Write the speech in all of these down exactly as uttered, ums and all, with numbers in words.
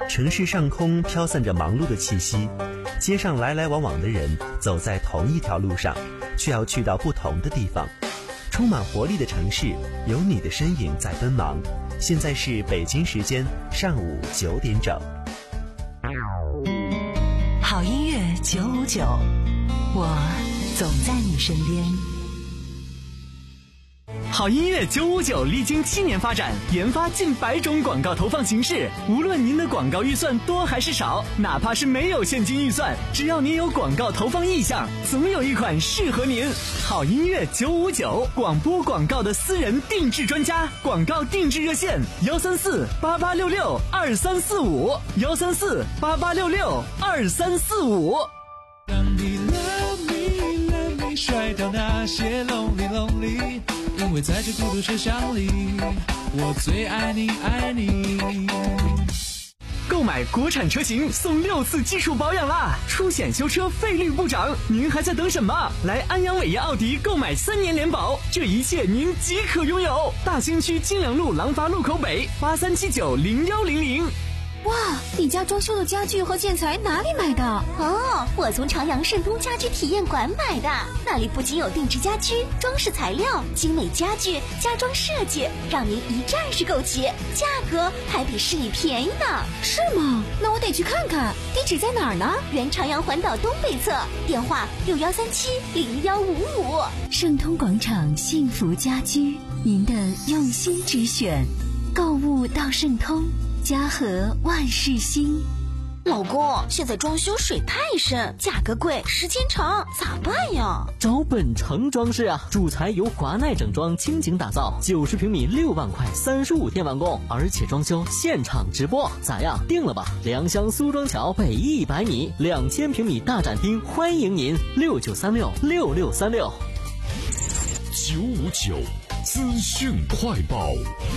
城市上空飘散着忙碌的气息，街上来来往往的人走在同一条路上，却要去到不同的地方。充满活力的城市，有你的身影在奔忙。现在是北京时间上午九点整。 好音乐九五九，我总在你身边。 好音乐九五九历经七年发展，研发近百种广告投放形式。无论您的广告预算多还是少，哪怕是没有现金预算，只要您有广告投放意向，总有一款适合您。好音乐九五九，广播广告的私人定制专家，广告定制热线幺三四八八六六二三四五幺三四八八六六二三四五。 让你 love me love me 甩掉那些 lonely lonely，因为在这孤独车厢里，我最爱你爱你。 购买国产车型送六次基础保养啦，出险修车费率不涨，您还在等什么？来安阳伟业奥迪购买三年联保，这一切您即可拥有。大兴区金良路廊坊路口北八三七九零幺零零。 哇，你家装修的家具和建材哪里买的？ 哦，我从朝阳盛通家居体验馆买的，那里不仅有定制家居、装饰材料、精美家具、家装设计，让您一站式购齐，价格还比市里便宜呢。 是吗？那我得去看看，地址在哪儿呢？ 原朝阳环岛东北侧，电话六幺三七零幺五五。 盛通广场幸福家居，您的用心之选，购物到盛通。家和万事兴。 老公，现在装修水太深，价格贵，时间长，咋办呀？ 找本城装饰啊，主材由华奈整装倾情打造，九十平米六万块，三十五天完工，而且装修现场直播，咋样？定了吧？良乡苏庄桥北一百米，两千平米大展厅，欢迎您，六九三六六六三六。 九五九资讯快报。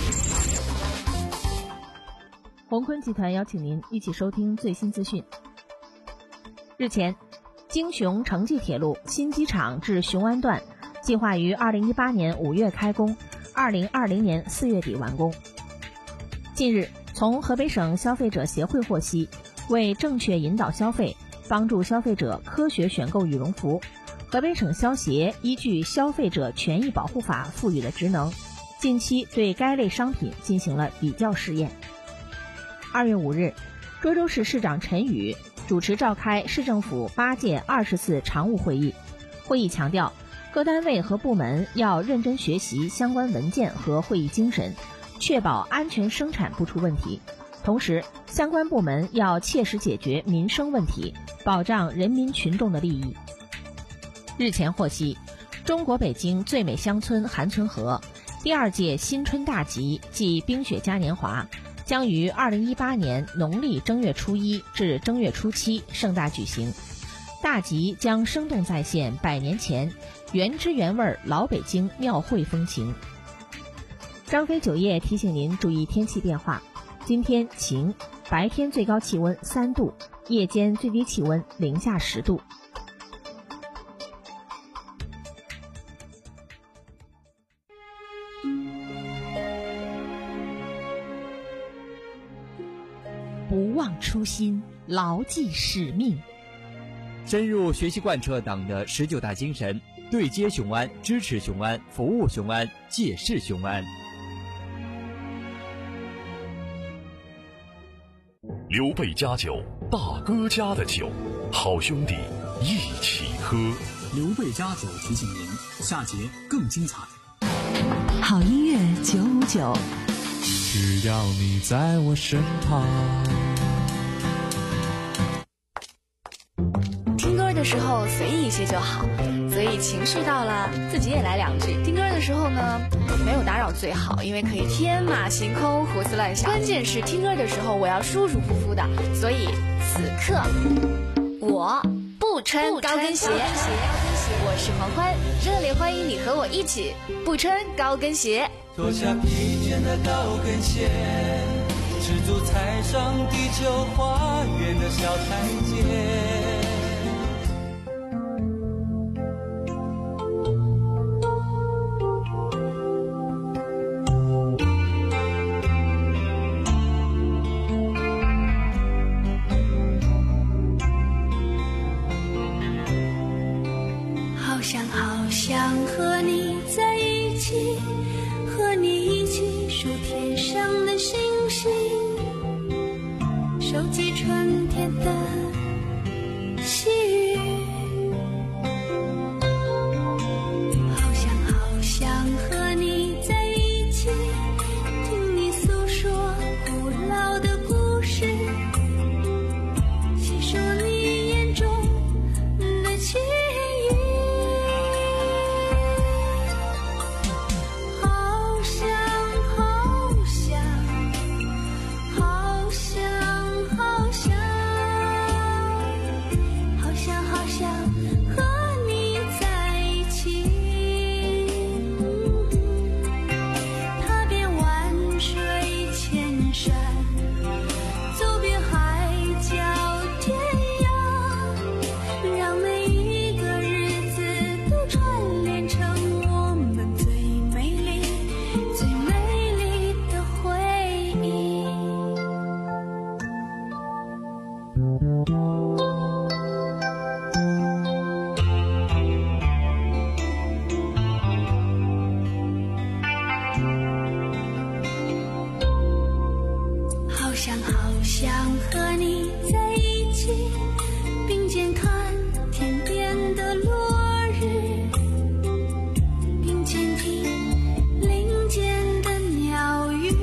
宏坤集团邀请您一起收听最新资讯。日前，京雄城际铁路新机场至雄安段计划于二零一八年五月开工，二零二零年四月底完工。近日，从河北省消费者协会获悉，为正确引导消费，帮助消费者科学选购羽绒服，河北省消协依据《消费者权益保护法》赋予的职能，近期对该类商品进行了比较试验。二月五日，涿州市市长陈宇主持召开市政府八届二十次常务会议。会议强调，各单位和部门要认真学习相关文件和会议精神，确保安全生产不出问题。同时，相关部门要切实解决民生问题，保障人民群众的利益。日前获悉，中国北京最美乡村韩村河第二届新春大集暨冰雪嘉年华将于二零一八年农历正月初一至正月初七盛大举行。大集将生动再现百年前原汁原味老北京庙会风情。张飞酒业提醒您注意天气变化，今天晴，白天最高气温三度，夜间最低气温零下十度。 不忘初心，牢记使命， 深入学习贯彻党的十九大精神，对接雄安，支持雄安，服务雄安，借势雄安。 刘备家酒，大哥家的酒，好兄弟一起喝。 刘备家酒提醒您，下节更精彩。 好音乐九五九， 只要你在我身旁。 听歌的时候随意一些就好，所以情绪到了自己也来两句。听歌的时候呢，没有打扰最好，因为可以天马行空胡思乱想。关键是听歌的时候我要舒舒服服的，所以此刻我不穿高跟鞋。我是黄欢，热烈欢迎你和我一起不穿高跟鞋。 脱下披肩的高跟鞋，赤足踩上地球花园的小台阶。 上的星星，收集春天的细雨，好想好想和你在一起，听你诉说古老的故事，细数你眼中的情意，好想好想好想好想好想好想和你在一起，踏遍万水千山，走遍海角天涯，让每一个日子都串联成我们最美丽最美丽的回忆。好想好想和你在一起，并肩看天边的落日，并肩听林间的鸟语，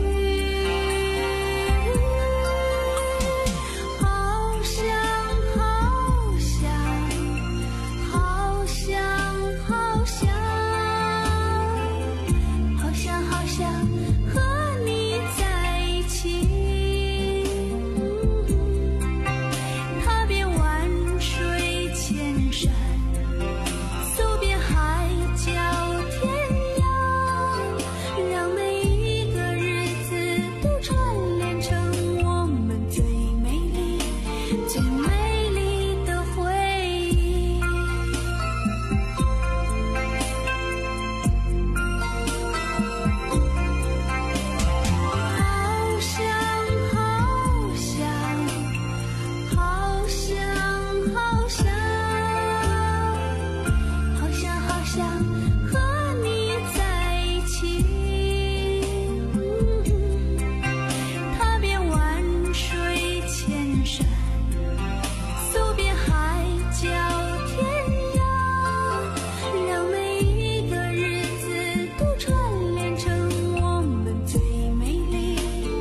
好想好想好想好想好想好想和你在一起，踏遍万水千山，走遍海角天涯，让每一个日子都串联成我们最美丽最美丽的回忆。好想好想好想好想好想好想和你在一起，踏遍万水千山，走遍海角天涯，让每一个日子都串联成我们最美丽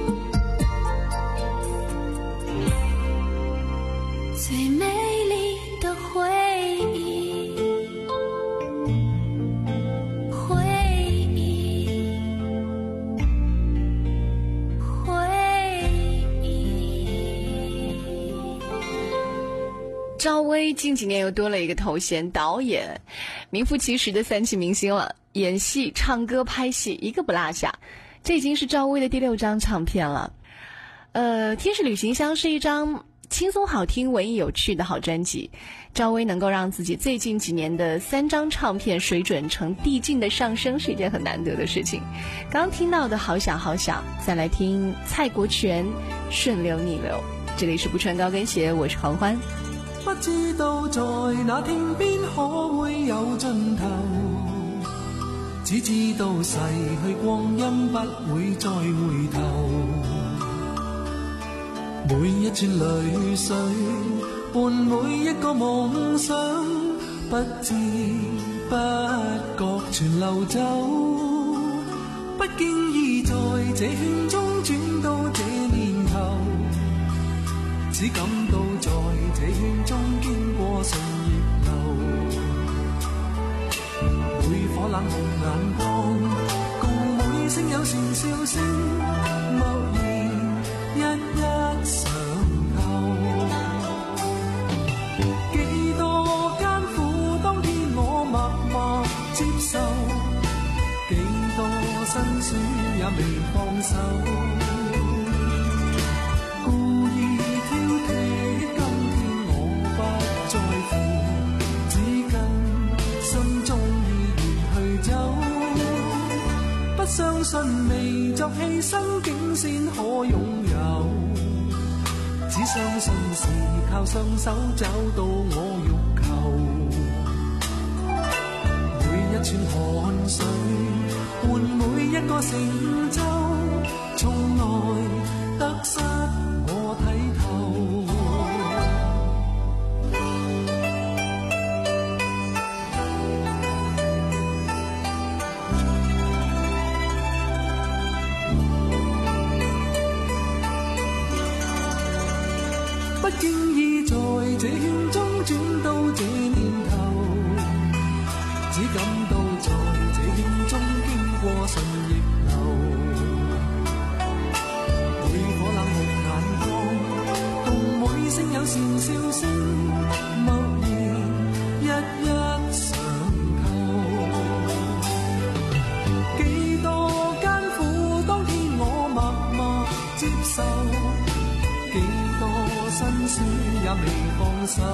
最美丽的回忆，回忆，回忆。 赵薇近几年又多了一个头衔，导演，名副其实的三栖明星了，演戏、唱歌、拍戏一个不落下。这已经是赵薇的第六张唱片了。呃，《天使旅行箱》是一张轻松好听、文艺有趣的好专辑。赵薇能够让自己最近几年的三张唱片水准呈递进的上升，是一件很难得的事情。刚听到的好想好想，再来听蔡国权《顺流逆流》。这里是不穿高跟鞋，我是黄欢。 不知道在那天邊可會有盡頭，只知道逝去光陰不會再回頭，每一串淚水伴每一個夢想，不知不覺全流走，不經意在這圈中轉到這年頭，只感到在這圈中經過歲月流，每顆冷紅眼光，共每聲有善笑聲，默然一一上後。幾多艱苦當天我默默接受，幾多辛酸也未放手，相信未作犧牲竟先可擁有，只相信是靠雙手找到我欲求，每一串汗水換每一個成就，從不經意在這圈中轉到這年頭，只感到在這圈中經過順逆流，每顆冷酷眼光共每聲友善笑聲，默然一一嘗透。幾多艱苦當天我默默接受，幾多辛酸也未放手，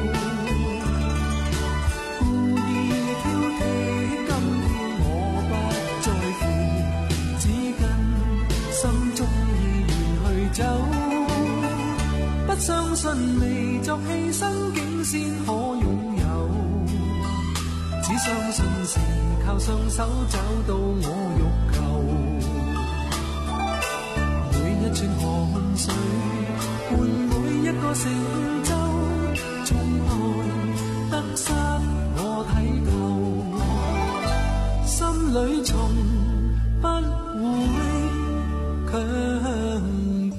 故意挑剔，今天我不在乎，只跟心中意願去走，不相信未作犧牲竟先可擁有，只相信是靠雙手找到我欲求，每一串汗水換每一個成就，從來得失我睇透，心裏從不會強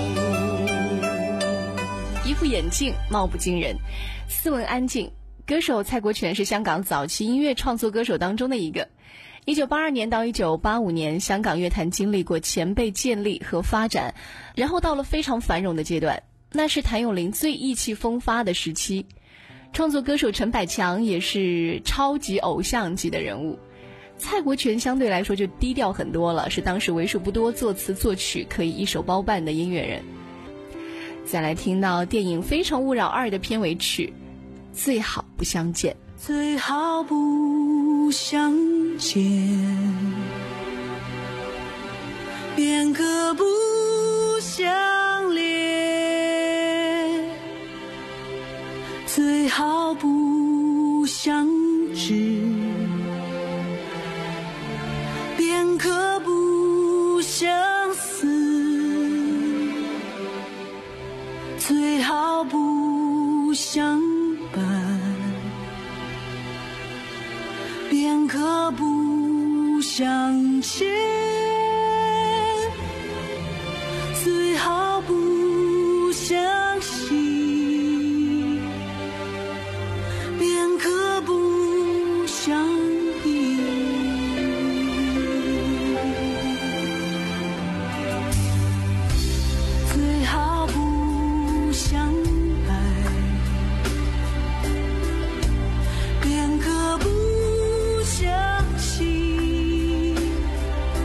求。 一副眼鏡，貌不驚人，斯文安靜。歌手蔡國權是香港早期音樂創作歌手當中的一個。一九八二年到一九八五年，香港樂壇經歷過前輩建立和發展，然後到了非常繁榮的階段，那是譚詠麟最意氣風發的時期。創作歌手陳百強也是超級偶像級的人物，蔡國權相對來說就低調很多了，是當時為數不多作詞作曲可以一手包辦的音樂人。再來聽到電影《非誠勿擾二》的片尾曲最好不相見， 最好不相見，便可不相戀，最好不相知，便可不相思，最好不相伴，便可不相欠，最好不相信，便可不相依，最好不相便可不相信，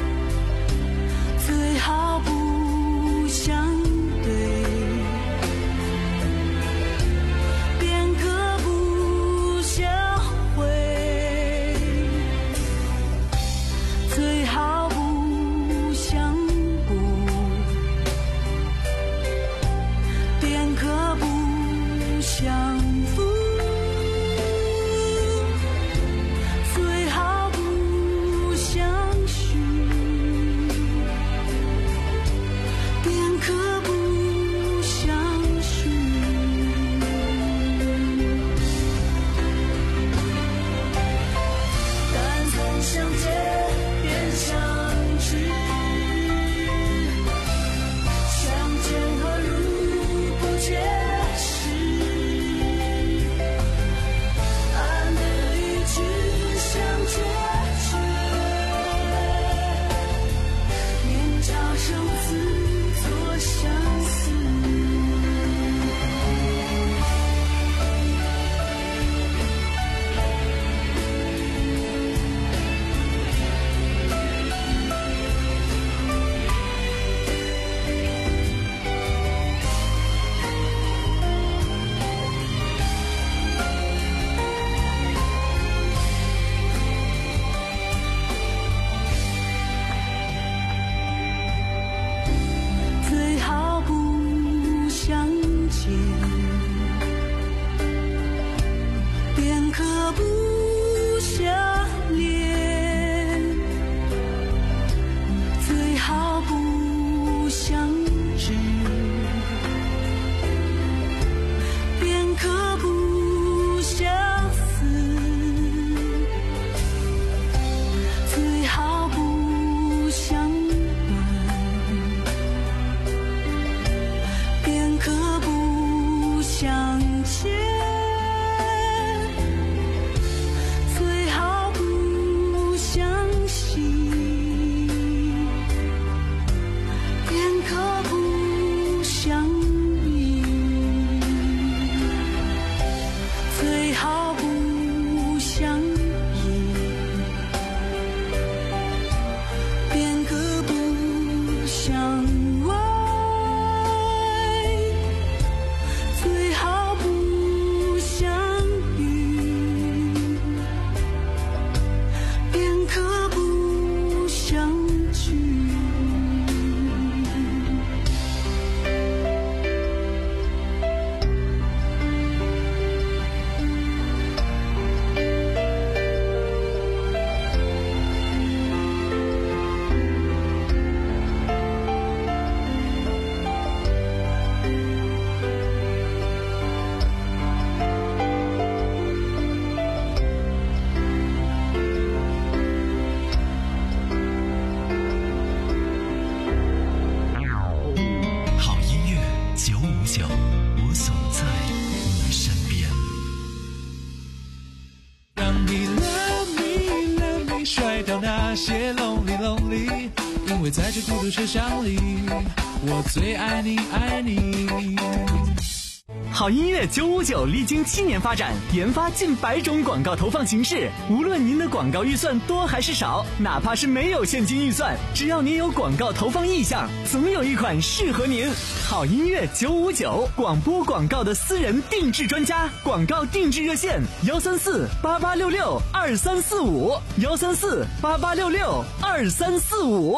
里，因为在这孤独车厢里，我最爱你爱你。 好音乐九五九历经七年发展，研发近百种广告投放形式。无论您的广告预算多还是少，哪怕是没有现金预算，只要您有广告投放意向，总有一款适合您。好音乐九五九，广播广告的私人定制专家，广告定制热线：幺三四八八六六二三四五，幺三四八八六六二三四五。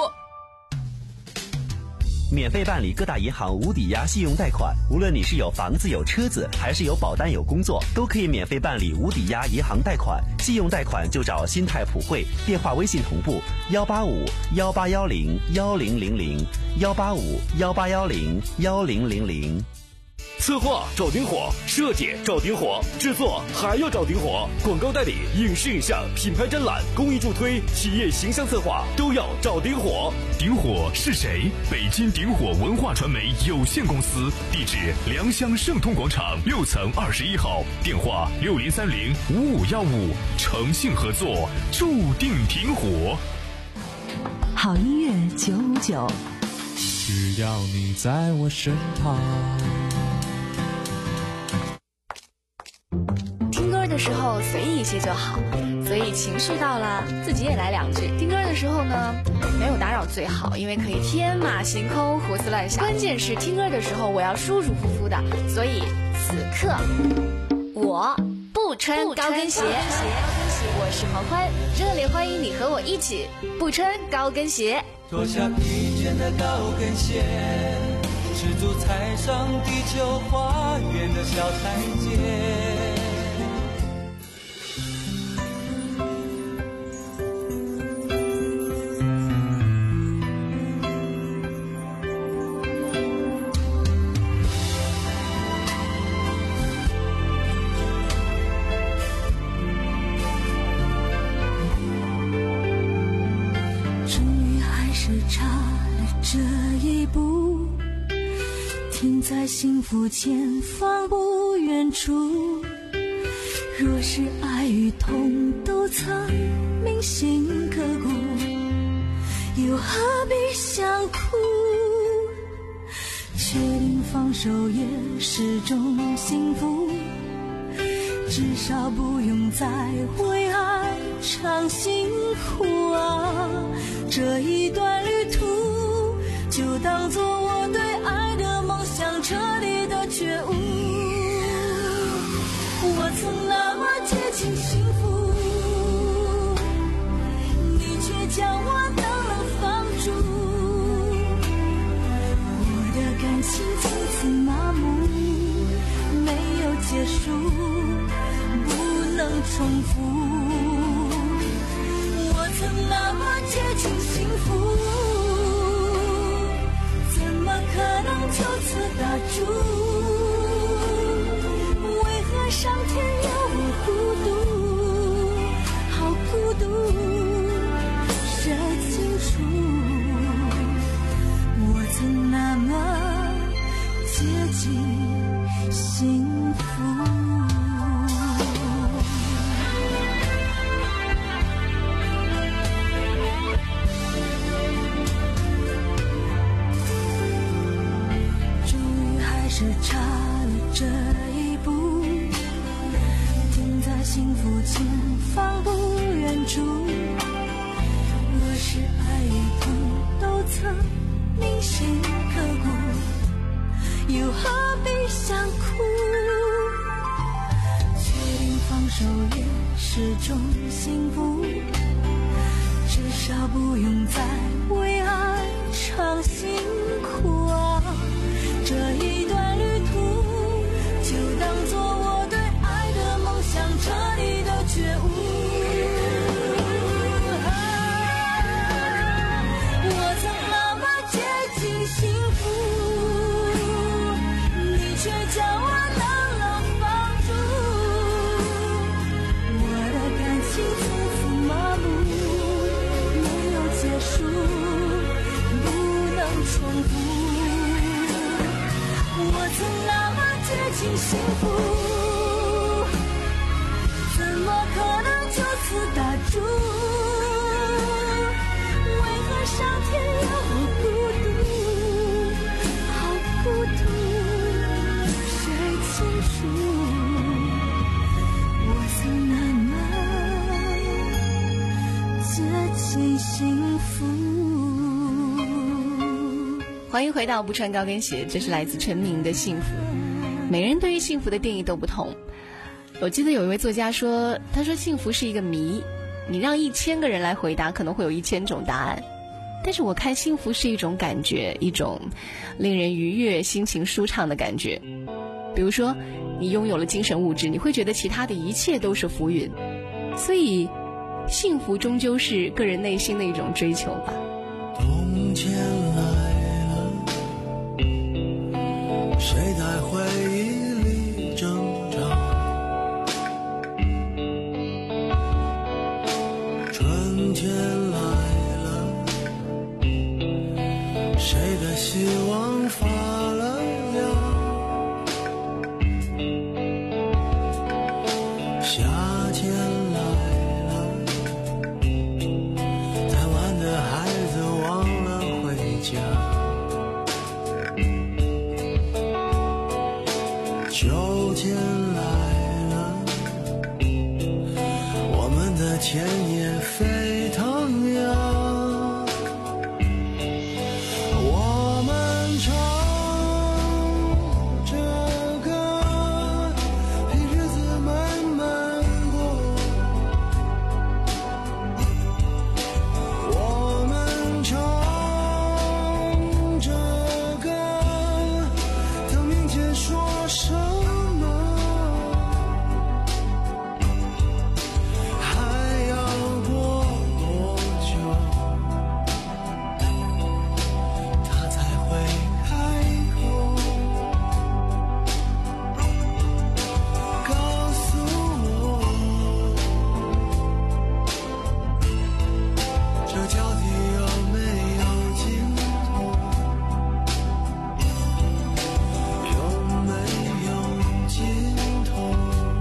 免费办理各大银行无抵押信用贷款，无论你是有房子有车子，还是有保单有工作，都可以免费办理无抵押银行贷款。信用贷款就找新泰普惠，电话微信同步幺八五幺八幺零幺零零零幺八五幺八幺零幺零零零。 策划找顶火，设计找顶火，制作还要找顶火，广告代理、影视影像、品牌展览、公益助推、企业形象策划都要找顶火。 顶火是谁？北京顶火文化传媒有限公司，地址良乡盛通广场六层二十一号，电话六零三零五五幺五，诚信合作，注定顶火。 好音乐九五九， 只要你在我身旁。 听歌的时候随意一些就好，所以情绪到了自己也来两句。听歌的时候呢，没有打扰最好，因为可以天马行空胡思乱想。关键是听歌的时候我要舒舒服服的，所以此刻我不穿高跟鞋。我是黄欢，热烈欢迎你和我一起不穿高跟鞋。 脱下疲倦的高跟鞋，赤足踩上地球花园的小台阶。 在幸福前方不远处，若是爱与痛都曾铭心刻骨，又何必想哭？确定放手也是种幸福，至少不用再为爱尝辛苦啊！这一段旅途就当作我对爱的梦想彻底的觉悟。我曾那么接近幸福，你却将我冷冷放逐。我的感情从此麻木，没有结束，不能重复。我曾那么接近幸福，怎么可能就此打住？为何上天要我孤独？好孤独，说清楚。我曾那么接近幸福。是差了这一步，停在幸福前方不远处。若是爱与痛都曾铭心刻骨，又何必想哭？确定放手也是种幸福，至少不用再为爱尝辛苦啊！这一段旅途就当作我对爱的梦想彻底的觉悟。啊、我曾那么接近幸福，你却将我冷冷放逐。我的感情从此麻木，没有结束，不能重复。我曾那么接近幸福，怎么可能就此打住？为何欢迎回到不穿高跟鞋，这是来自陈明的幸福。每人对于幸福的定义都不同。我记得有一位作家说，他说幸福是一个谜，你让一千个人来回答，可能会有一千种答案。但是我看幸福是一种感觉，一种令人愉悦、心情舒畅的感觉。比如说，你拥有了精神物质，你会觉得其他的一切都是浮云。所以，幸福终究是个人内心的一种追求吧。 冬天来了，谁在回忆里挣扎？春天来了，谁的希望发了芽？夏天来了，贪玩的孩子忘了回家。秋天来了，我们的田野沸腾呀。我们唱着歌，陪日子慢慢过。我们唱着歌，等明天说什么，还要过多久，他才会开口告诉我，这交替有没有尽头，有没有尽头。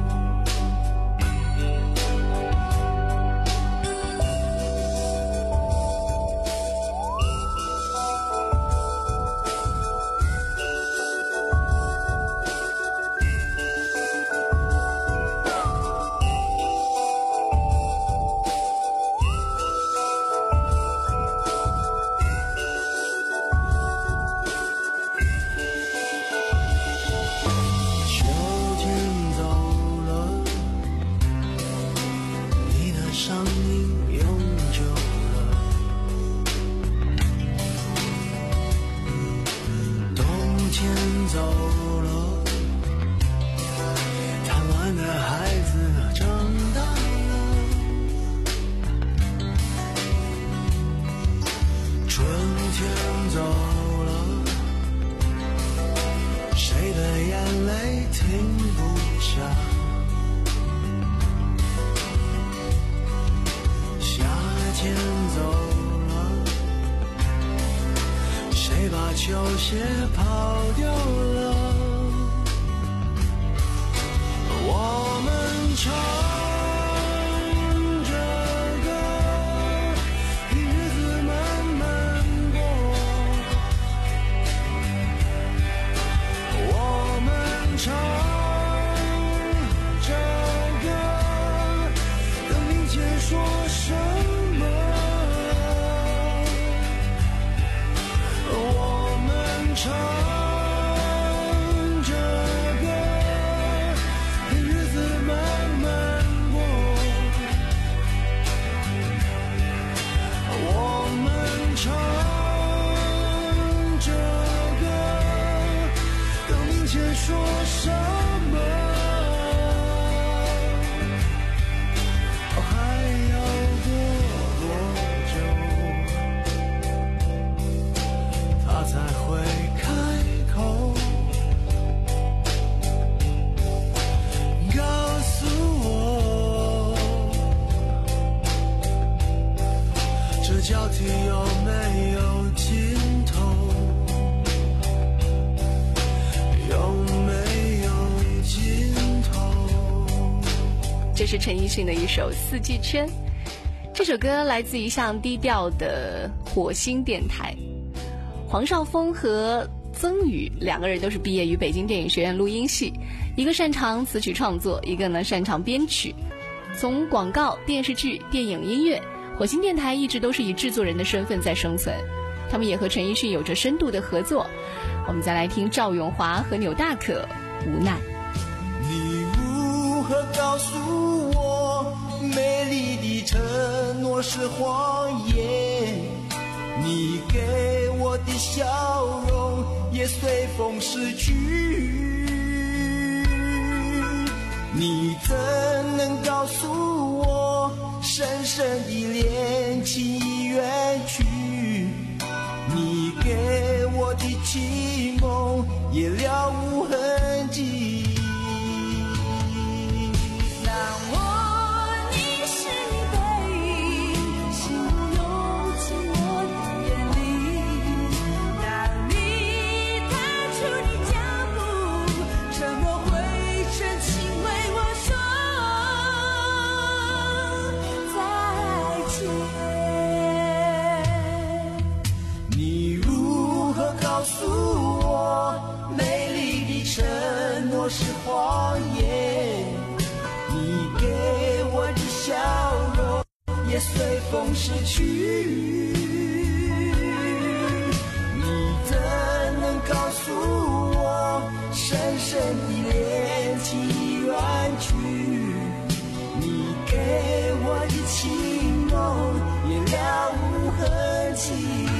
秋天走了，你的声音永久了。冬天走了，贪玩的孩子长大了。春天走了，谁的眼泪停不下？夏天走了，谁把球鞋跑掉了？我们唱着歌，陪日子慢慢过。我们唱着歌，等明天说什么，我们唱着歌，陪日子慢慢过。我们唱着歌，等明天说什么，还要过多久，他才会开口告诉我，这交替有没有尽头，有没有尽头。 这是陈奕迅的一首《四季圈》，这首歌来自一项低调的火星电台。黄少峰和曾宇两个人都是毕业于北京电影学院录音系，一个擅长词曲创作，一个呢擅长编曲。从广告、电视剧、电影、音乐，火星电台一直都是以制作人的身份在生存。 他们也和陈奕迅有着深度的合作。我们再来听赵咏华和纽大可无奈。 你如何告诉我，美丽的承诺是谎言？你给我的笑容也随风逝去，你怎能告诉我，深深的恋情已远去？你给我的情梦也了无痕迹。 让我凝视你背影，心无用进我的眼里。当你踏出你脚步，沉默会深情为我说再见。 你如何告诉我，美丽的承诺是谎言？你给我的笑容也随风逝去，你怎能告诉我，深深的恋情已远去？你给我的情梦也了无痕迹。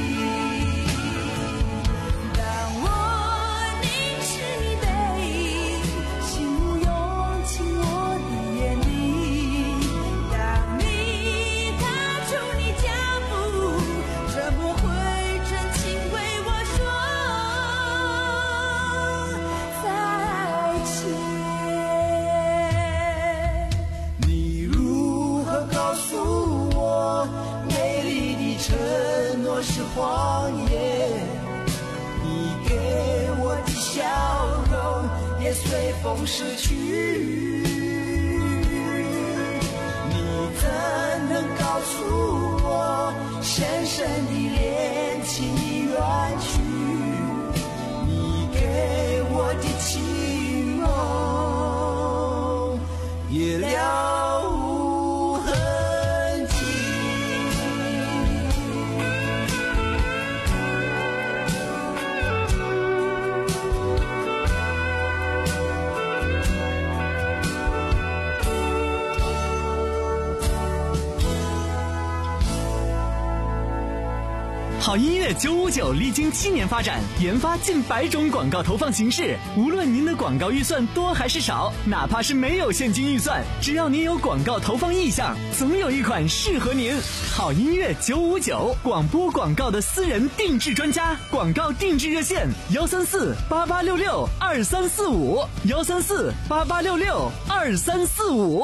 是谎言，你给我的笑容也随风逝去，你怎能告诉我，深深的恋情已远去？你给我的情梦也了无痕迹。 好音乐九五九历经七年发展，研发近百种广告投放形式。无论您的广告预算多还是少，哪怕是没有现金预算，只要您有广告投放意向，总有一款适合您。好音乐九五九，广播广告的私人定制专家，广告定制热线幺三四八八六六二三四五幺三四八八六六二三四五。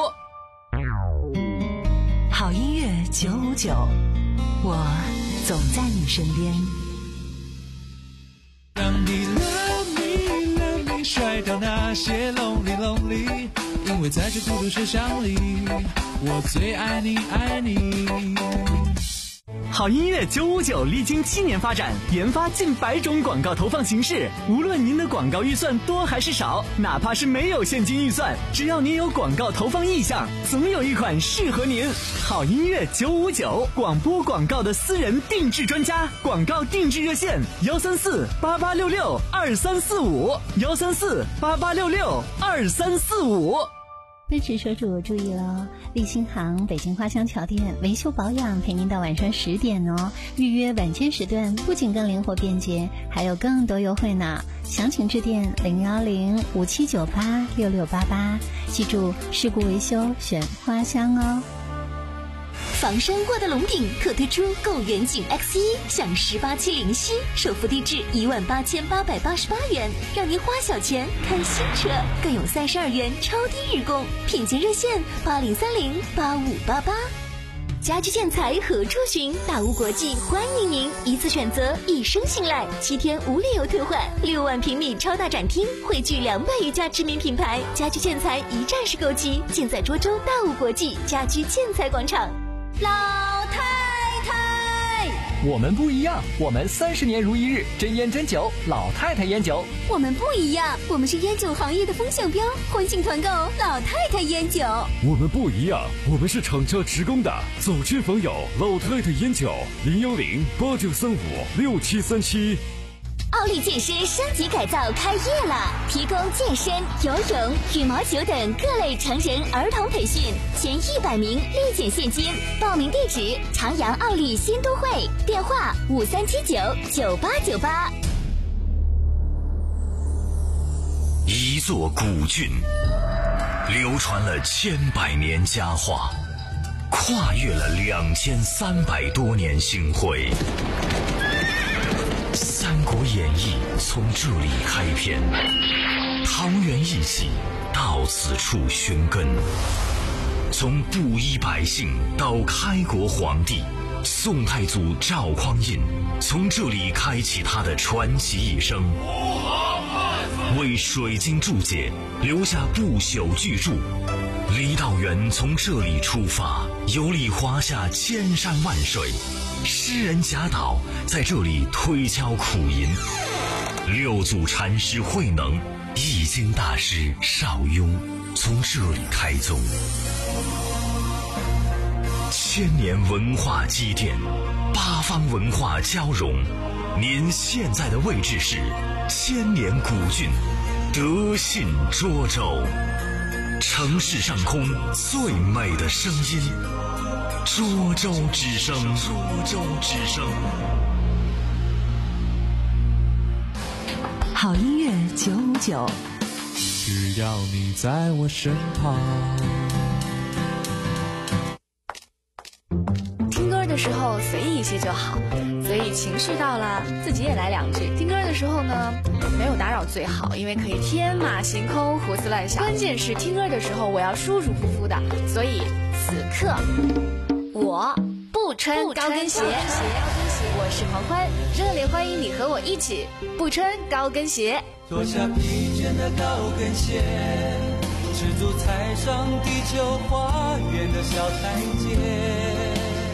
好音乐九五九，我总在你身边。 当你 love me love me 甩掉那些 lonely lonely， 因为在这孤独世上里，我最爱你爱你。 好音乐九五九历经七年发展，研发近百种广告投放形式。无论您的广告预算多还是少，哪怕是没有现金预算，只要您有广告投放意向，总有一款适合您。好音乐九五九，广播广告的私人定制专家，广告定制热线幺三四八八六六二三四五幺三四八八六六二三四五。 奔驰车主注意了，立新行北京花乡桥店维修保养陪您到晚上十点哦。预约晚间时段不仅更灵活便捷，还有更多优惠呢。详情致电零幺零五七九八六六八八，记住事故维修选花乡哦。 房山挂的龙顶特推出购远景 X 一 享十八期零息，首付低至一万八千八百八十八元，让您花小钱看新车，更有三十二元超低日供，品鉴热线八零三零八五八八。家居建材何处寻？大屋国际欢迎您，一次选择，一生信赖，七天无理由退换，六万平米超大展厅，汇聚两百余家知名品牌，家居建材一站式购齐，尽在涿州大屋国际家居建材广场。 老太太， 我们不一样，我们三十年如一日，真烟真酒，老太太烟酒。 我们不一样，我们是烟酒行业的风向标，欢庆团购老太太烟酒。 我们不一样，我们是厂家职工的，走亲访友，老太太烟酒，零幺零八九三五六七三七。 奥利健身升级改造开业了，提供健身、游泳、羽毛球等各类成人儿童培训，前一百名立减现金。报名地址：长阳奥利新都会，电话五三七九九八九八。 一座古郡，流传了千百年佳话，跨越了两千三百多年星辉。《三国演义》从这里开篇，桃园义气到此处寻根。从布衣百姓到开国皇帝，宋太祖赵匡胤从这里开启他的传奇一生，为水晶注解留下不朽巨著。李道元从这里出发，游历华夏千山万水。诗人贾岛在这里推敲苦吟，六祖禅师慧能、易经大师邵雍从这里开宗。千年文化积淀，八方文化交融。您现在的位置是千年古郡德信涿州，城市上空最美的声音。涿州之声，涿州之声。 好音乐九五九， 只要你在我身旁。 听歌的时候随意一些就好，所以情绪到了自己也来两句。听歌的时候呢，没有打扰最好，因为可以天马行空胡思乱想。关键是听歌的时候我要舒舒服服的，所以此刻我不穿高跟鞋，我是黄欢，热烈欢迎你和我一起不穿高跟鞋。 脱下披肩的高跟鞋，赤足踩上地球花园的小台阶。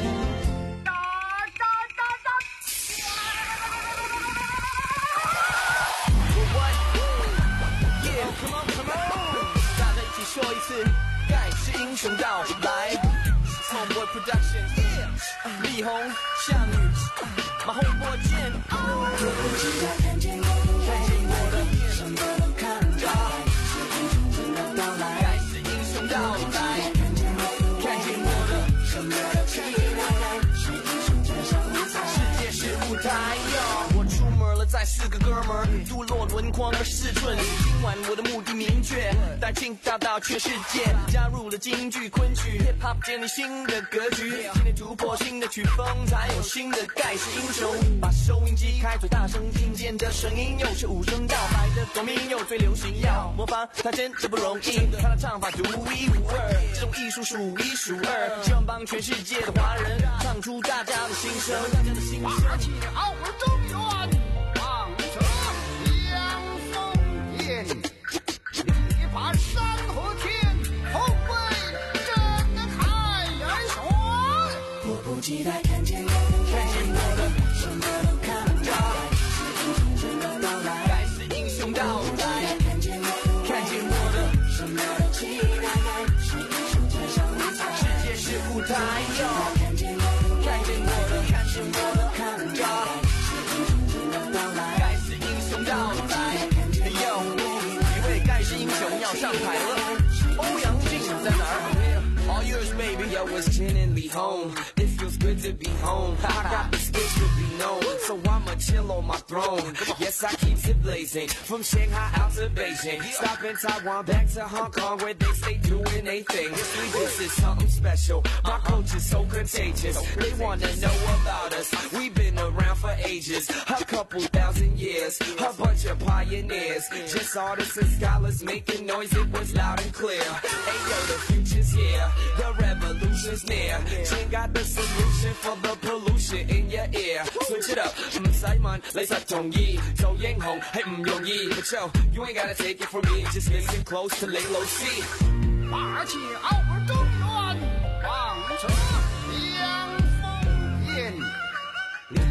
大家一起说一次，盖世英雄到来。Homeboy Production， 力宏、项羽，马后波剑。迫不及待看见我，看见我的，什么都看到。到来，盖世英雄到来。看见我的，什么都期待。是英雄就像舞台，世界是舞台哟。我出门了，载四个哥们儿，镀落轮框而试春。今晚我的目的明确，带劲大到全世界，加入了京剧昆曲 hip hop， 建立新的格局。今天突破新的曲风，才有新的盖世英雄。把收音机开最大声，听见的声音又是五声道，白的短命又最流行，要模仿他真的不容易。他的唱法独一无二，这种艺术数一数二，希望帮全世界的华人唱出大家的心声。 霸气傲而中原，望着阳风天，一把山河天，后为真的开元雄。 迫不及待看见我，看见我的，什么都看到。是英雄真的到来，盖世英雄到来。看见我，看见我的，什么都期待。是英雄就像舞台，世界是舞台哟。看见我，看见我的，看见我的，看到。是英雄真的到来，盖世英雄到来。哟，一位盖世英雄要上台了，欧阳靖在哪儿 ？All yours, baby. Yo, it's Chen and Lee home. It feels good to be home. I got the skills to be known, so I'ma chill on my throne. Yes, I keep it blazing from Shanghai out to Beijing. Stop in Taiwan, back to Hong Kong, where they stay doing their thing. This is something special. My culture's so contagious. They wanna know about us. We've been around for ages, a couple thousand years, a bunch of pioneers. Just artists and scholars making noise. It was loud and clear. Hey yo, the future's here. The revolution's near. Chin got the solution for the pollution in your ear. Switch it up, 唔使問，你實同意做英雄係唔容易。But yo, you ain't gotta take it from me. Just listen close to lay low see. 霸氣傲而中原，望着陽風天。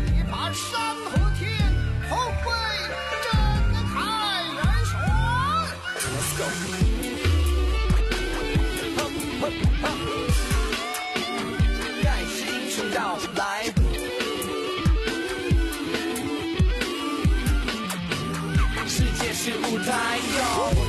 山和天，后会真太元帅。Let's go。盖世英雄到来，世界是舞台哟。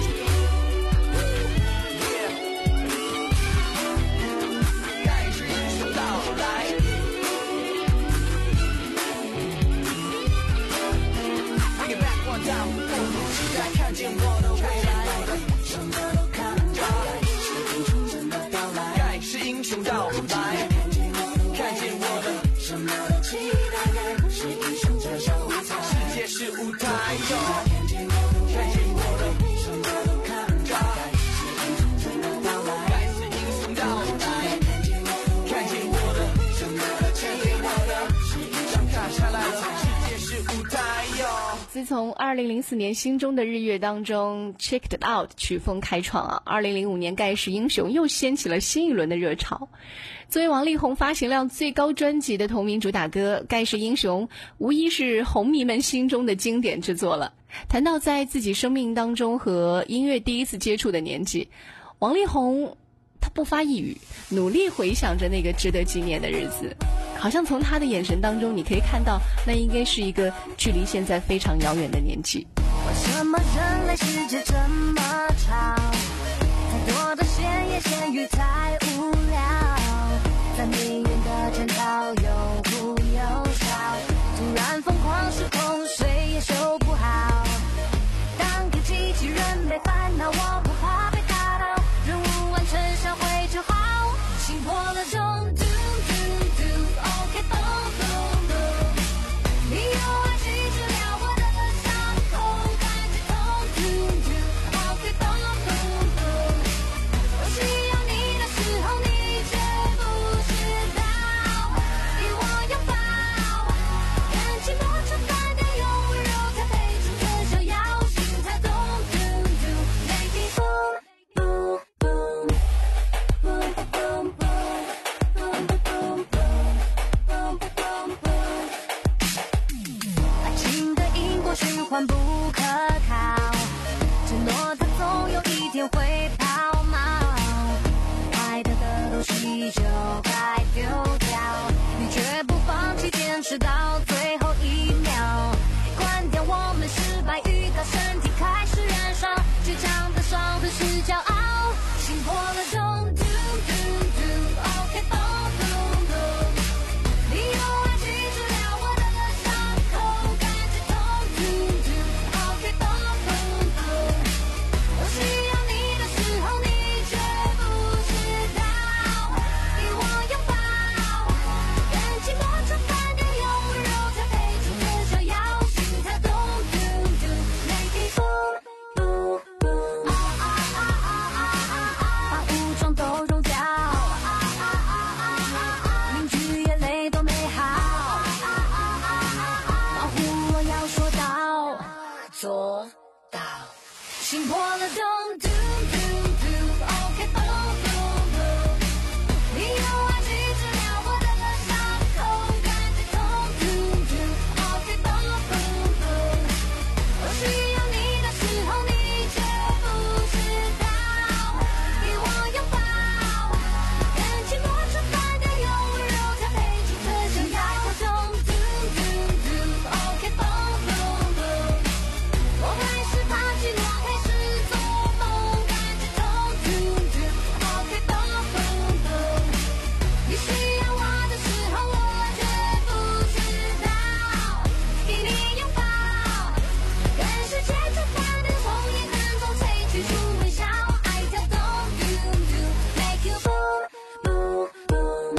看见我的未来，什么都看到，是英雄真的到来，盖世英雄到来，看见我的什么都期待，是英雄这场舞台，世界是舞台哟，看见我的什么都看到，是英雄真的到来，盖世英雄到来，看见我的什么都期待，是英雄打下来了，世界是舞台哟。 自从二零零四年心中的日月当中 Check It Out 曲风开创啊，二零零五年盖世英雄又掀起了新一轮的热潮。作为王力宏发行量最高专辑的同名主打歌，盖世英雄无疑是红迷们心中的经典之作了。谈到在自己生命当中和音乐第一次接触的年纪，王力宏他不发一语，努力回想着那个值得纪念的日子，好像从他的眼神当中你可以看到，那应该是一个距离现在非常遥远的年纪。 为什么人类世界这么长，太多的闲言闲语太无聊，在命运的圈套又哭又笑，突然疯狂失控谁也修不好，当个机器人没烦恼，我不怕被打倒，任务完成销毁就好，心破了中嘟嘟嘟 OK 咚咚咚，你有爱去治疗我的伤口，感觉痛嘟嘟 OK 咚咚咚，我需要你的时候你却不知道，给我拥抱，感情莫测反正用温柔才配青春逍遥，心态咚嘟嘟 Make it boom boom boom boom boom boom boom boom boom boom boom， 爱情的因果循环不可靠，承诺它总有一天会抛锚，爱得的东西就该丢掉，你绝不放弃，坚持到最后一秒，关掉我们失败预告，身体开始燃烧，倔强的伤痕是骄傲，心破了中嘟嘟嘟 OK 咚咚咚，你有爱去治疗我的伤口，感觉痛嘟嘟 OK 咚咚咚，我需要你的时候你却不知道，给我拥抱，感情莫测反正用温柔才配青春逍遥，心态咚嘟嘟 Make it boom boom boom， 啊啊啊啊啊啊啊，把武装都融掉，啊啊啊啊啊啊，凝聚眼泪多美好，啊啊啊啊啊啊，保护我要说到做到，心破了咚嘟嘟嘟 OK 咚咚咚，你有爱去治疗我的伤口，感觉痛嘟嘟 OK 咚咚咚，我需要你的时候你却不知道，给我拥抱，感情莫测反正用温柔才配青春逍遥，咚嘟嘟嘟 OK 咚咚咚，我开始怕寂寞，开始做梦，感觉痛嘟嘟 OK 咚咚咚，你需要我的时候我却不知道，给你拥抱，跟世界出发的从眼看中萃取出微笑，爱跳动嘟嘟 Make you boom boom boom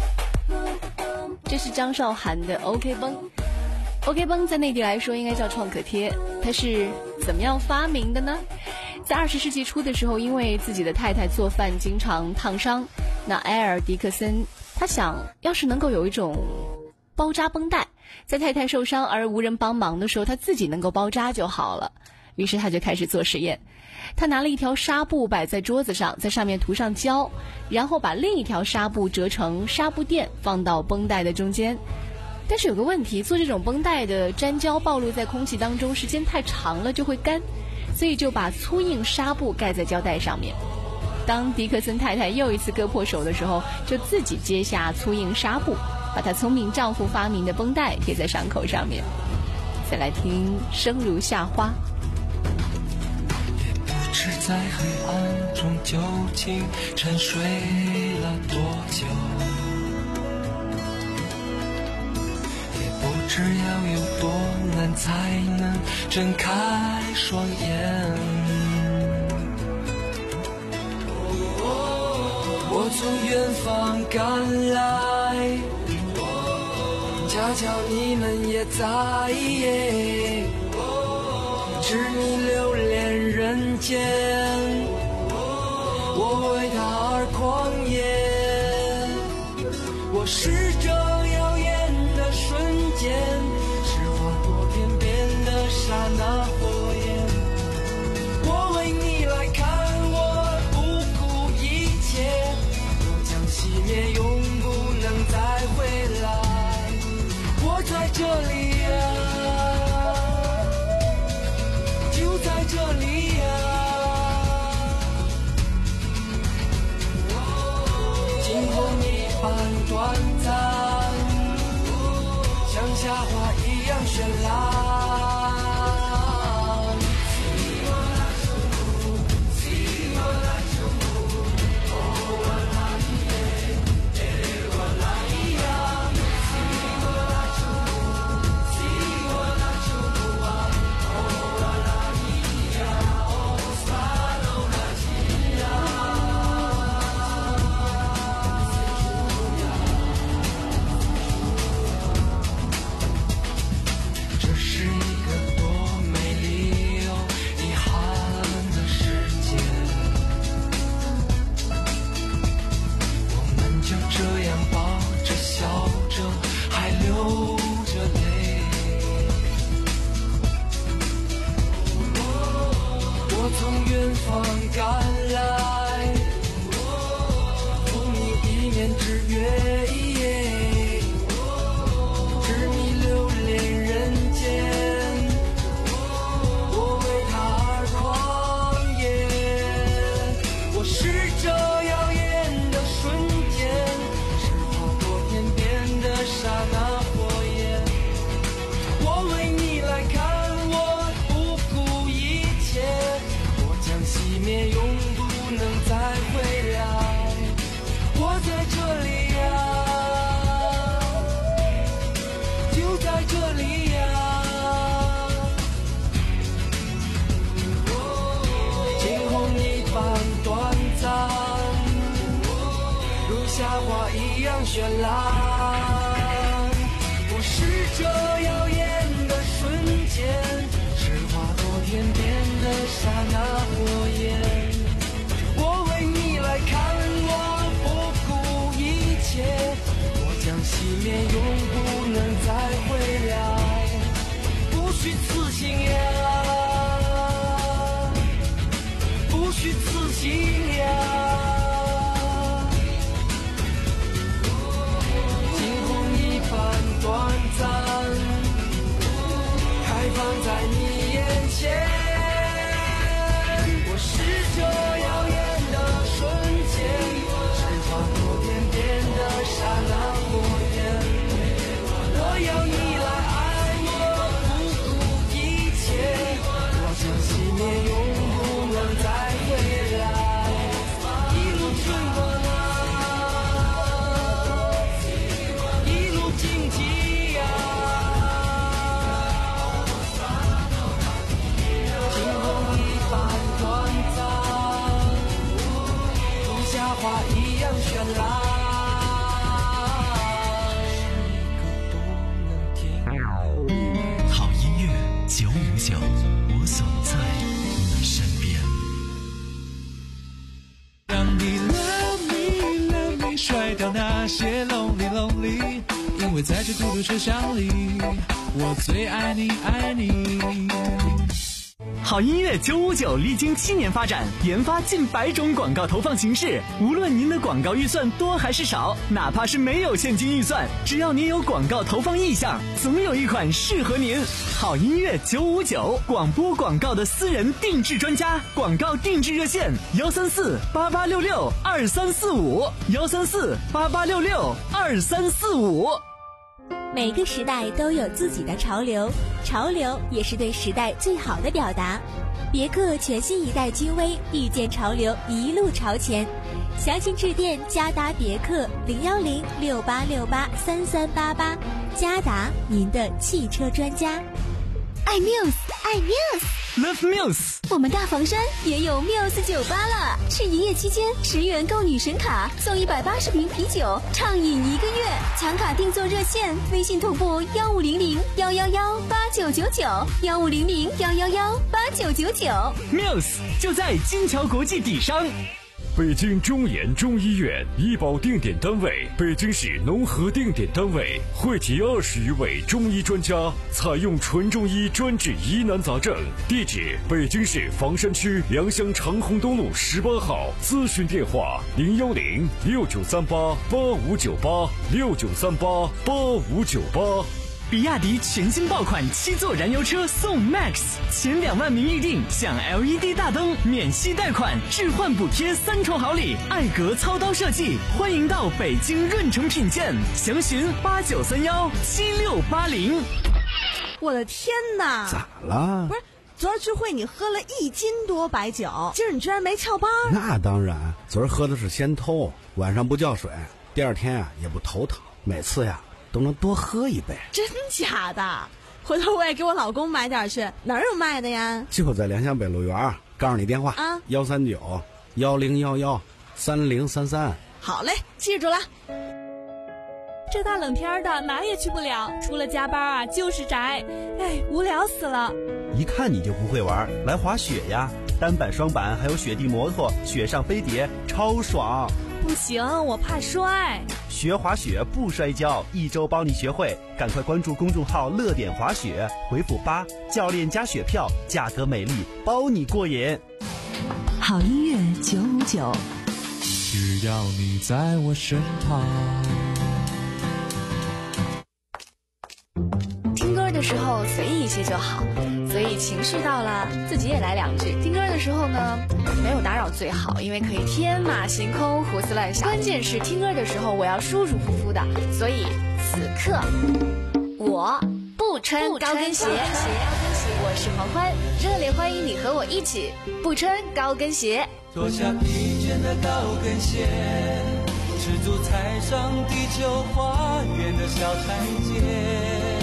boom boom， 这是张韶涵的 OK 绷。OK 绷在内地来说应该叫创可贴，它是怎么样发明的呢？在二十世纪初的时候，因为自己的太太做饭经常烫伤，那埃尔迪克森他想，要是能够有一种包扎绷带，在太太受伤而无人帮忙的时候，他自己能够包扎就好了。于是他就开始做实验，他拿了一条纱布摆在桌子上，在上面涂上胶，然后把另一条纱布折成纱布垫放到绷带的中间， 但是有个问题，做这种绷带的粘胶暴露在空气当中时间太长了就会干，所以就把粗硬纱布盖在胶带上面。当迪克森太太又一次割破手的时候，就自己揭下粗硬纱布，把她聪明丈夫发明的绷带贴在伤口上面。再来听生如夏花。 也不知在黑暗中究竟沉睡了多久，也不知要有多难才能睁开双眼。我从远方赶来，恰巧你们也在，知你留恋人间，我为他而狂野。我是这耀眼的瞬间，是划过天边的刹那火焰。我为你来看，我不顾一切，我将熄灭，永不能再回来。我在这里啊，就在这里啊，惊鸿一般短暂，像夏花一样绚烂。夏花一样绚烂，我是这耀眼的瞬间，是划过天边的刹那火焰。我为你来看，我不顾一切，我将熄灭，永不能再回来。不虚此行呀，不虚此行呀。短暂，开放在你眼前。我是这耀眼的瞬间，是划过天边的刹那火焰。我要你来爱我，不顾一切，我将熄灭，永不能再回来。一路追过来。花一样绚烂， 好音乐九五九，我总在你身边。 让你 love me love me 甩掉那些 lonely lonely， 因为在这孤独车厢里，我最爱你爱你。 好音乐九五九历经七年发展，研发近百种广告投放形式。无论您的广告预算多还是少，哪怕是没有现金预算，只要您有广告投放意向，总有一款适合您。好音乐九五九，广播广告的私人定制专家，广告定制热线：幺三四八八六六二三四五，幺三四八八六六二三四五。 每个时代都有自己的潮流，潮流也是对时代最好的表达。别克全新一代君威，遇见潮流，一路朝前。详情致电嘉达别克零幺零六八六八三三八八，嘉达，您的汽车专家。 爱 Muse， 爱 Muse，Love Muse。 我们大房山也有 Muse 酒吧了，是营业期间十元购女神卡送一百八十瓶啤酒，畅饮一个月。抢卡订座热线：微信同步幺五零零幺幺幺八九九九，幺五零零幺幺幺八九九九。 Muse 就在金桥国际底商。 北京中研中医院医保定点单位，北京市农合定点单位，汇集二十余位中医专家，采用纯中医专治疑难杂症。地址：北京市房山区良乡长虹东路十八号。咨询电话：零幺零六九三八八五九八六九三八八五九八。 比亚迪全新爆款七座燃油车送 Max， 前两万名预定享 L E D 大灯、免息贷款、置换补贴三重好礼，艾格操刀设计，欢迎到北京润城品鉴，详询八九三幺七六八零。 我的天哪！ 咋了？ 不是，昨儿聚会你喝了一斤多白酒，今儿你居然没翘班？ 那当然，昨儿喝的是仙偷，晚上不叫水，第二天啊也不头疼，每次呀都能多喝一杯。 真假的？回头我也给我老公买点去。哪儿有卖的呀？ 就在良乡北路园，告诉你电话啊，幺三九幺零幺幺三零三三。 好嘞，记住了。 这大冷天的哪也去不了，除了加班啊就是宅，哎，无聊死了。 一看你就不会玩，来滑雪呀，单板双板还有雪地摩托，雪上飞碟超爽。 不行，我怕摔。 学滑雪不摔跤，一周帮你学会，赶快关注公众号乐点滑雪，回复八，教练加雪票，价格美丽，包你过瘾。 好音乐九五九， 只要你在我身旁。 听歌的时候随意一些就好，所以情绪到了自己也来两句。听歌的时候呢，没有打扰最好，因为可以天马行空胡思乱想。关键是听歌的时候我要舒舒服服的，所以此刻我不穿高跟鞋。我是黄欢，热烈欢迎你和我一起不穿高跟鞋。 脱下疲倦的高跟鞋，赤足踩上地球花园的小台阶。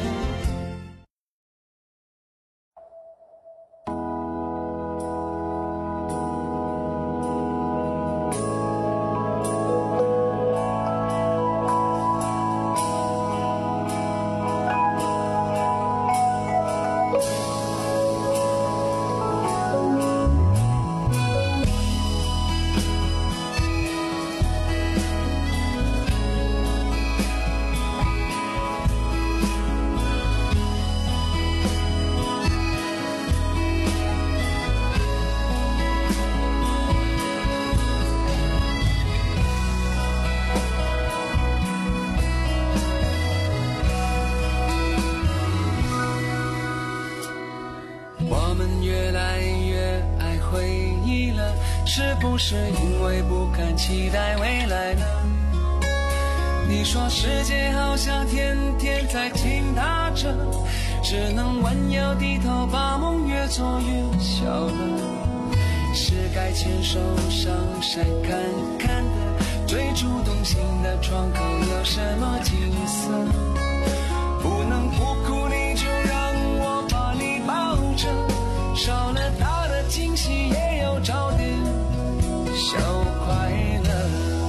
是不是因为不敢期待未来呢？你说世界好像天天在倾塌着，只能弯腰低头把梦越做越小了。是该牵手上山看看的，最初动心的窗口有什么景色？不能不哭你就让我把你抱着，少了他的惊喜也有找点小快乐。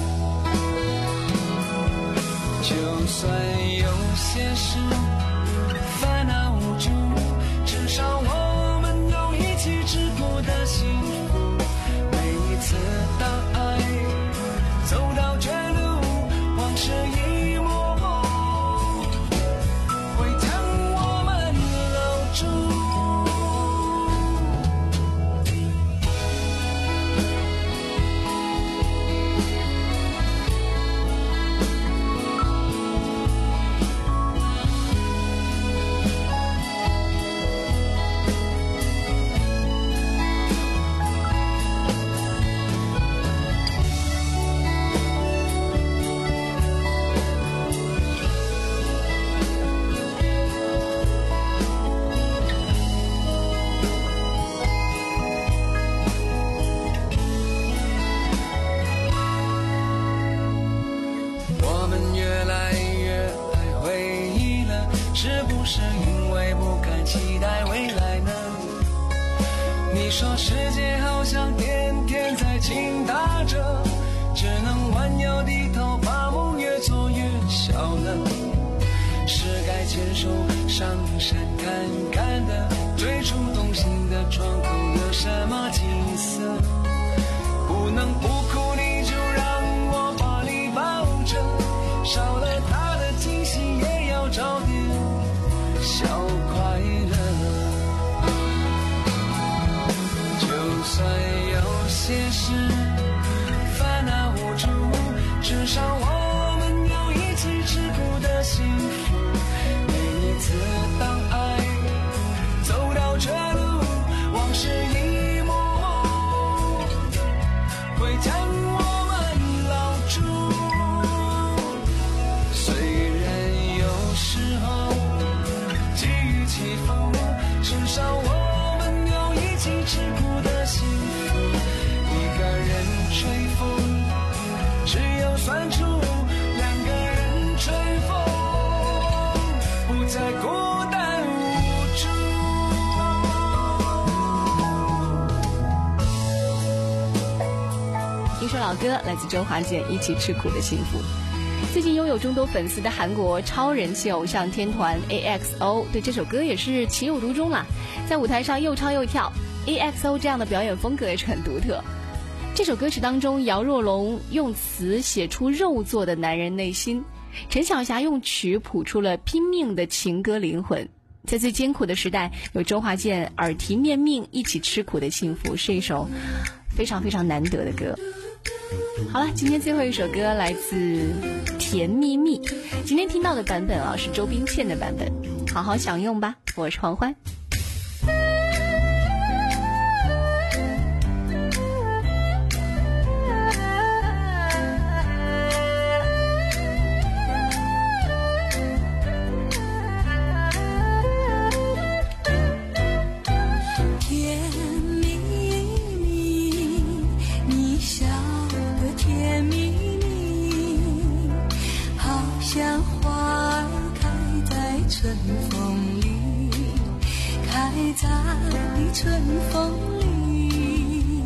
就算有些事烦恼无助，至少我们有一起吃过的幸福。每一次当爱走到绝路，往事一幕幕会将我们留住。 你说世界好像天天在倾塌着，只能弯腰低头，把梦越做越小了。是该牵手上山看看的，最初动心的窗口有什么景色？不能不哭，你就让我把你抱着，少了他的惊喜也要找点小快乐。就算有些事烦恼无助，至少我们有一起吃苦的幸福。每一次当爱走到这路，往事一幕幕会将我们牢住。虽然有时候际遇起伏，至少我们有一起吃苦的幸福。一个人吹风，只有酸楚；两个人吹风，不再孤单无助。 一首老歌来自周华健，《一起吃苦的幸福》。最近拥有众多粉丝的韩国超人气偶像天团 A X O 对这首歌也是情有独钟啦，在舞台上又唱又跳。A X O 这样的表演风格也是很独特。这首歌曲当中，姚若龙用词写出肉做的男人内心，陈小霞用曲谱出了拼命的情歌灵魂。在最艰苦的时代，有周华健耳提面命一起吃苦的幸福，是一首非常非常难得的歌。好了，今天最后一首歌来自《甜蜜蜜》，今天听到的版本啊是周冰倩的版本，好好享用吧。我是黄欢。 像花儿开在春风里，开在春风里，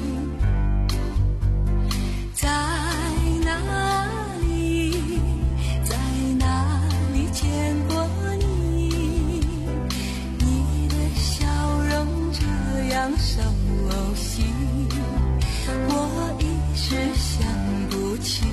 在哪里，在哪里见过你？你的笑容这样熟悉，我一时想不起。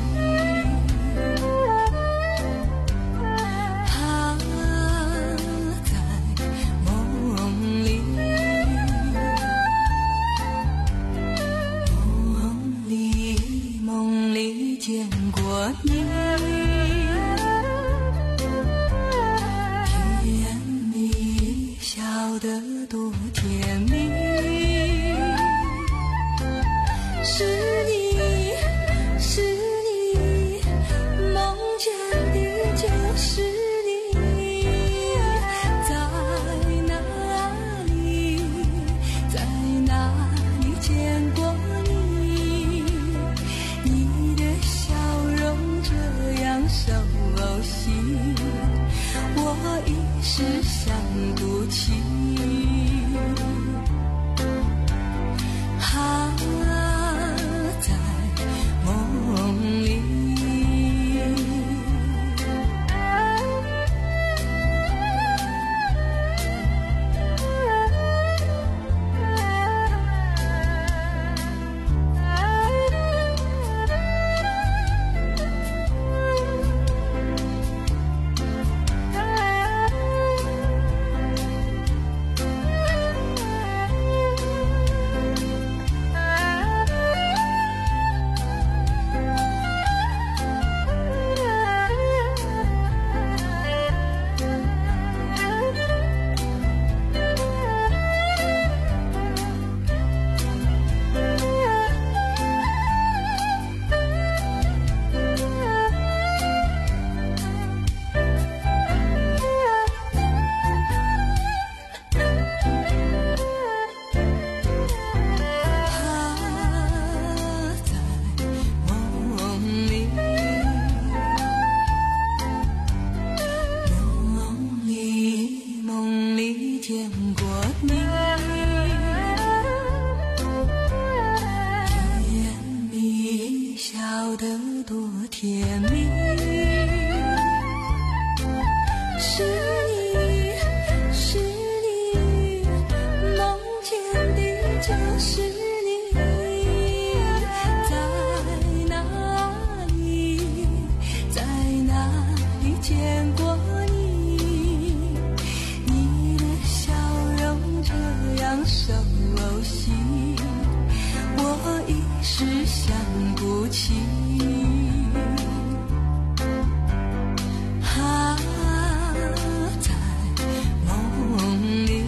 就是你，在哪里，在哪里见过你？你的笑容这样熟悉，我一时想不起。啊，在梦里。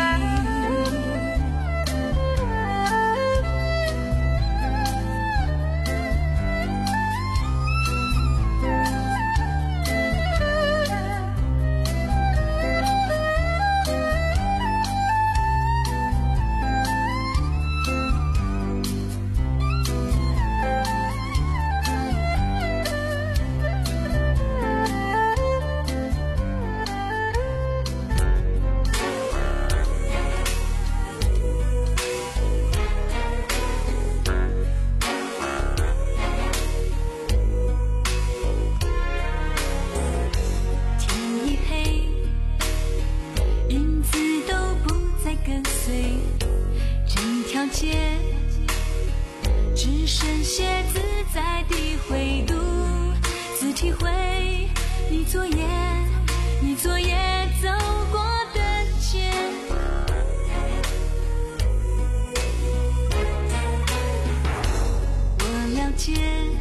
只剩鞋子在地回路，自体会你昨夜，你昨夜走过的街。我了解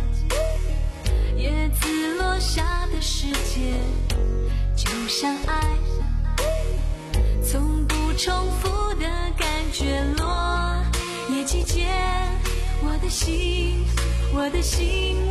叶子落下的世界，就像爱从不重复的感觉落叶季节，我的心，我的心